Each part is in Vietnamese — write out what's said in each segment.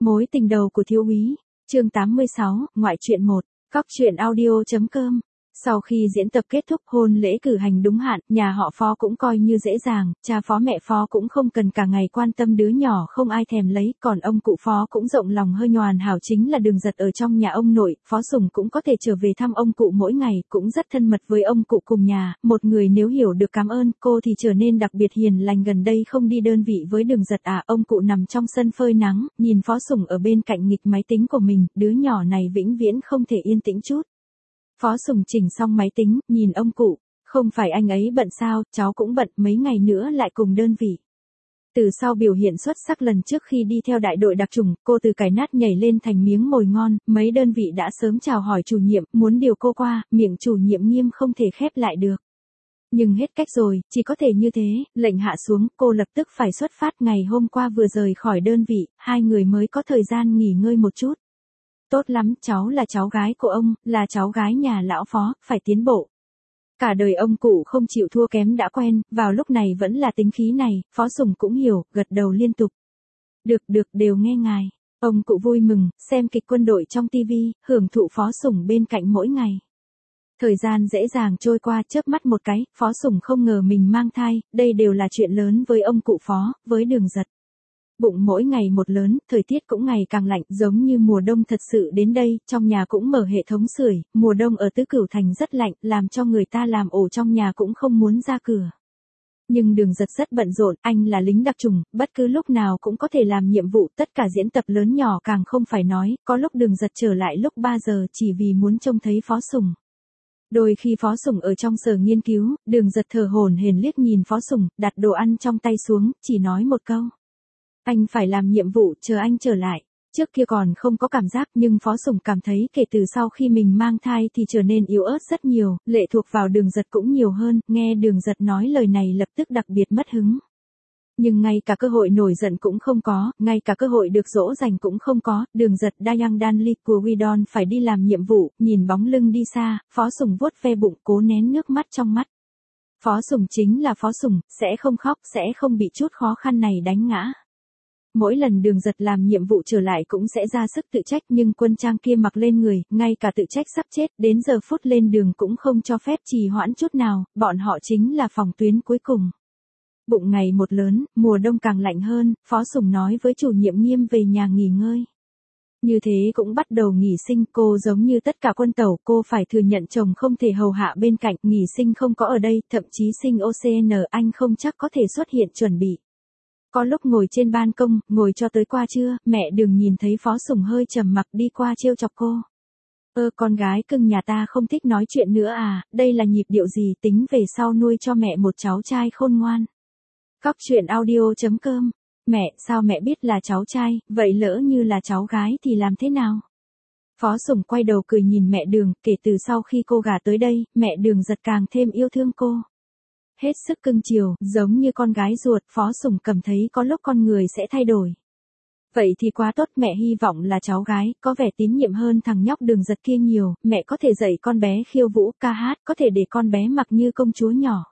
Mối tình đầu của thiếu úy, chương 86, ngoại truyện 1, Cóc truyện audio.com. Sau khi diễn tập kết thúc, hôn lễ cử hành đúng hạn, nhà họ Phó cũng coi như dễ dàng, cha Phó mẹ Phó cũng không cần cả ngày quan tâm đứa nhỏ không ai thèm lấy, còn ông cụ Phó cũng rộng lòng hơi nhàn hảo chính là Đường Giật ở trong nhà ông nội, Phó Sùng cũng có thể trở về thăm ông cụ mỗi ngày, cũng rất thân mật với ông cụ cùng nhà, một người nếu hiểu được cảm ơn cô thì trở nên đặc biệt hiền lành. Gần đây không đi đơn vị với Đường Giật à, ông cụ nằm trong sân phơi nắng, nhìn Phó Sùng ở bên cạnh nghịch máy tính của mình, đứa nhỏ này vĩnh viễn không thể yên tĩnh chút. Phó Sùng chỉnh xong máy tính, nhìn ông cụ, không phải anh ấy bận sao, cháu cũng bận, mấy ngày nữa lại cùng đơn vị. Từ sau biểu hiện xuất sắc lần trước khi đi theo đại đội đặc chủng, cô từ cái nát nhảy lên thành miếng mồi ngon, mấy đơn vị đã sớm chào hỏi chủ nhiệm, muốn điều cô qua, miệng chủ nhiệm nghiêm không thể khép lại được. Nhưng hết cách rồi, chỉ có thể như thế, lệnh hạ xuống, cô lập tức phải xuất phát. Ngày hôm qua vừa rời khỏi đơn vị, hai người mới có thời gian nghỉ ngơi một chút. Tốt lắm, cháu là cháu gái của ông, là cháu gái nhà lão Phó, phải tiến bộ. Cả đời ông cụ không chịu thua kém đã quen, vào lúc này vẫn là tính khí này, Phó Sùng cũng hiểu, gật đầu liên tục. Được, đều nghe ngài. Ông cụ vui mừng, xem kịch quân đội trong tivi, hưởng thụ Phó Sùng bên cạnh mỗi ngày. Thời gian dễ dàng trôi qua, chớp mắt một cái, Phó Sùng không ngờ mình mang thai, đây đều là chuyện lớn với ông cụ Phó, với Đường Giật. Bụng mỗi ngày một lớn, thời tiết cũng ngày càng lạnh, giống như mùa đông thật sự đến đây, trong nhà cũng mở hệ thống sưởi, mùa đông ở Tứ Cửu Thành rất lạnh, làm cho người ta làm ổ trong nhà cũng không muốn ra cửa. Nhưng Đường Giật rất bận rộn, anh là lính đặc chủng, bất cứ lúc nào cũng có thể làm nhiệm vụ, tất cả diễn tập lớn nhỏ càng không phải nói, có lúc Đường Giật trở lại lúc 3 giờ chỉ vì muốn trông thấy Phó Sùng. Đôi khi Phó Sùng ở trong sở nghiên cứu, Đường Giật thở hổn hển liếc nhìn Phó Sùng, đặt đồ ăn trong tay xuống, chỉ nói một câu. Anh phải làm nhiệm vụ, chờ anh trở lại. Trước kia còn không có cảm giác, nhưng Phó Sùng cảm thấy kể từ sau khi mình mang thai thì trở nên yếu ớt rất nhiều, lệ thuộc vào Đường Giật cũng nhiều hơn, nghe Đường Giật nói lời này lập tức đặc biệt mất hứng. Nhưng ngay cả cơ hội nổi giận cũng không có, ngay cả cơ hội được dỗ dành cũng không có, Đường Giật Dayang Danli của Widon phải đi làm nhiệm vụ, nhìn bóng lưng đi xa, Phó Sùng vuốt ve bụng cố nén nước mắt trong mắt. Phó Sùng chính là Phó Sùng, sẽ không khóc, sẽ không bị chút khó khăn này đánh ngã. Mỗi lần Đường Giật làm nhiệm vụ trở lại cũng sẽ ra sức tự trách, nhưng quân trang kia mặc lên người, ngay cả tự trách sắp chết, đến giờ phút lên đường cũng không cho phép trì hoãn chút nào, bọn họ chính là phòng tuyến cuối cùng. Bụng ngày một lớn, mùa đông càng lạnh hơn, Phó Sùng nói với chủ nhiệm Nghiêm về nhà nghỉ ngơi. Như thế cũng bắt đầu nghỉ sinh, cô giống như tất cả quân tẩu, cô phải thừa nhận chồng không thể hầu hạ bên cạnh, nghỉ sinh không có ở đây, thậm chí sinh OCN anh không chắc có thể xuất hiện chuẩn bị. Có lúc ngồi trên ban công, ngồi cho tới qua trưa, mẹ Đường nhìn thấy Phó Sùng hơi trầm mặc đi qua trêu chọc cô. Con gái cưng nhà ta không thích nói chuyện nữa à, đây là nhịp điệu gì, tính về sau nuôi cho mẹ một cháu trai khôn ngoan. Cóc truyện audio.com. Mẹ, sao mẹ biết là cháu trai, vậy lỡ như là cháu gái thì làm thế nào? Phó Sùng quay đầu cười nhìn mẹ Đường, kể từ sau khi cô gả tới đây, mẹ Đường Giật càng thêm yêu thương cô. Hết sức cưng chiều, giống như con gái ruột, Phó Sùng cảm thấy có lúc con người sẽ thay đổi. Vậy thì quá tốt, mẹ hy vọng là cháu gái, có vẻ tín nhiệm hơn thằng nhóc Đường Giật kia nhiều, mẹ có thể dạy con bé khiêu vũ, ca hát, có thể để con bé mặc như công chúa nhỏ.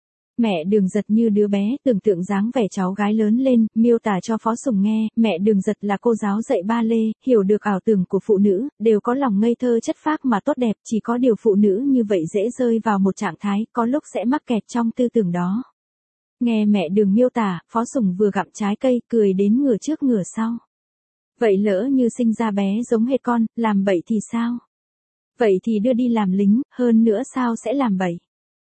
Mẹ Đường Giật như đứa bé, tưởng tượng dáng vẻ cháu gái lớn lên, miêu tả cho Phó Sùng nghe, mẹ Đường Giật là cô giáo dạy ba lê, hiểu được ảo tưởng của phụ nữ, đều có lòng ngây thơ chất phác mà tốt đẹp, chỉ có điều phụ nữ như vậy dễ rơi vào một trạng thái, có lúc sẽ mắc kẹt trong tư tưởng đó. Nghe mẹ Đường miêu tả, Phó Sùng vừa gặm trái cây, cười đến ngửa trước ngửa sau. Vậy lỡ như sinh ra bé giống hệt con, làm bậy thì sao? Vậy thì đưa đi làm lính, hơn nữa sao sẽ làm bậy?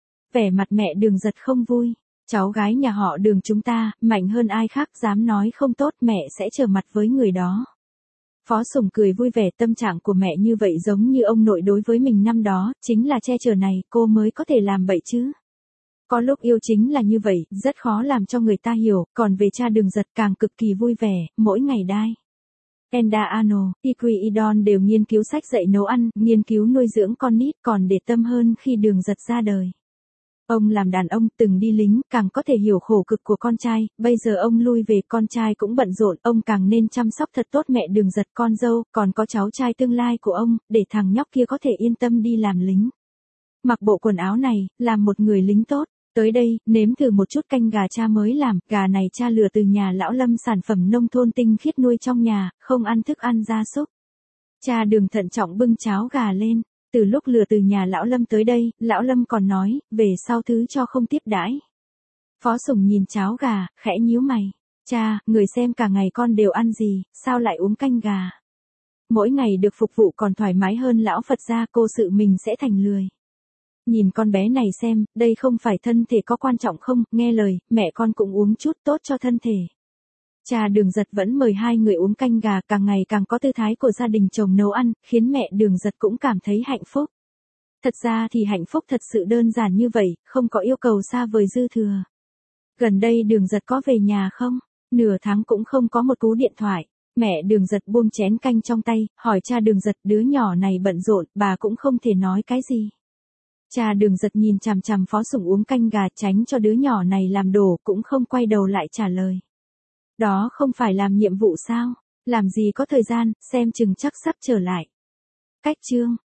Vẻ mặt mẹ Đường Giật không vui. Cháu gái nhà họ Đường chúng ta, mạnh hơn ai khác, dám nói không tốt mẹ sẽ trở mặt với người đó. Phó Sùng cười vui vẻ, tâm trạng của mẹ như vậy giống như ông nội đối với mình năm đó, chính là che chở này, cô mới có thể làm bậy chứ. Có lúc yêu chính là như vậy, rất khó làm cho người ta hiểu, còn về cha Đường Giật càng cực kỳ vui vẻ, mỗi ngày đai. Enda Ano, Iqui Idon đều nghiên cứu sách dạy nấu ăn, nghiên cứu nuôi dưỡng con nít, còn để tâm hơn khi Đường Giật ra đời. Ông làm đàn ông, từng đi lính, càng có thể hiểu khổ cực của con trai, bây giờ ông lui về, con trai cũng bận rộn, ông càng nên chăm sóc thật tốt mẹ Đường Giật, con dâu, còn có cháu trai tương lai của ông, để thằng nhóc kia có thể yên tâm đi làm lính. Mặc bộ quần áo này, làm một người lính tốt. Tới đây, nếm thử một chút canh gà cha mới làm, gà này cha lựa từ nhà lão Lâm sản phẩm nông thôn tinh khiết nuôi trong nhà, không ăn thức ăn gia súc. Cha Đường thận trọng bưng cháo gà lên, từ lúc lừa từ nhà lão Lâm tới đây, lão Lâm còn nói, về sau thứ cho không tiếp đãi. Phó Sủng nhìn cháo gà, khẽ nhíu mày. Cha, người xem cả ngày con đều ăn gì, sao lại uống canh gà? Mỗi ngày được phục vụ còn thoải mái hơn lão Phật gia, cô sự mình sẽ thành lười. Nhìn con bé này xem, đây không phải thân thể có quan trọng không, nghe lời, mẹ con cũng uống chút tốt cho thân thể. Cha Đường Giật vẫn mời hai người uống canh gà, càng ngày càng có tư thái của gia đình chồng nấu ăn, khiến mẹ Đường Giật cũng cảm thấy hạnh phúc. Thật ra thì hạnh phúc thật sự đơn giản như vậy, không có yêu cầu xa vời dư thừa. Gần đây Đường Giật có về nhà không? Nửa tháng cũng không có một cú điện thoại. Mẹ Đường Giật buông chén canh trong tay, hỏi cha Đường Giật, đứa nhỏ này bận rộn, bà cũng không thể nói cái gì. Cha Đường Giật nhìn chằm chằm Phó Sủng uống canh gà, tránh cho đứa nhỏ này làm đổ, cũng không quay đầu lại trả lời. Đó không phải làm nhiệm vụ sao? Làm gì có thời gian, xem chừng chắc sắp trở lại. Cách chương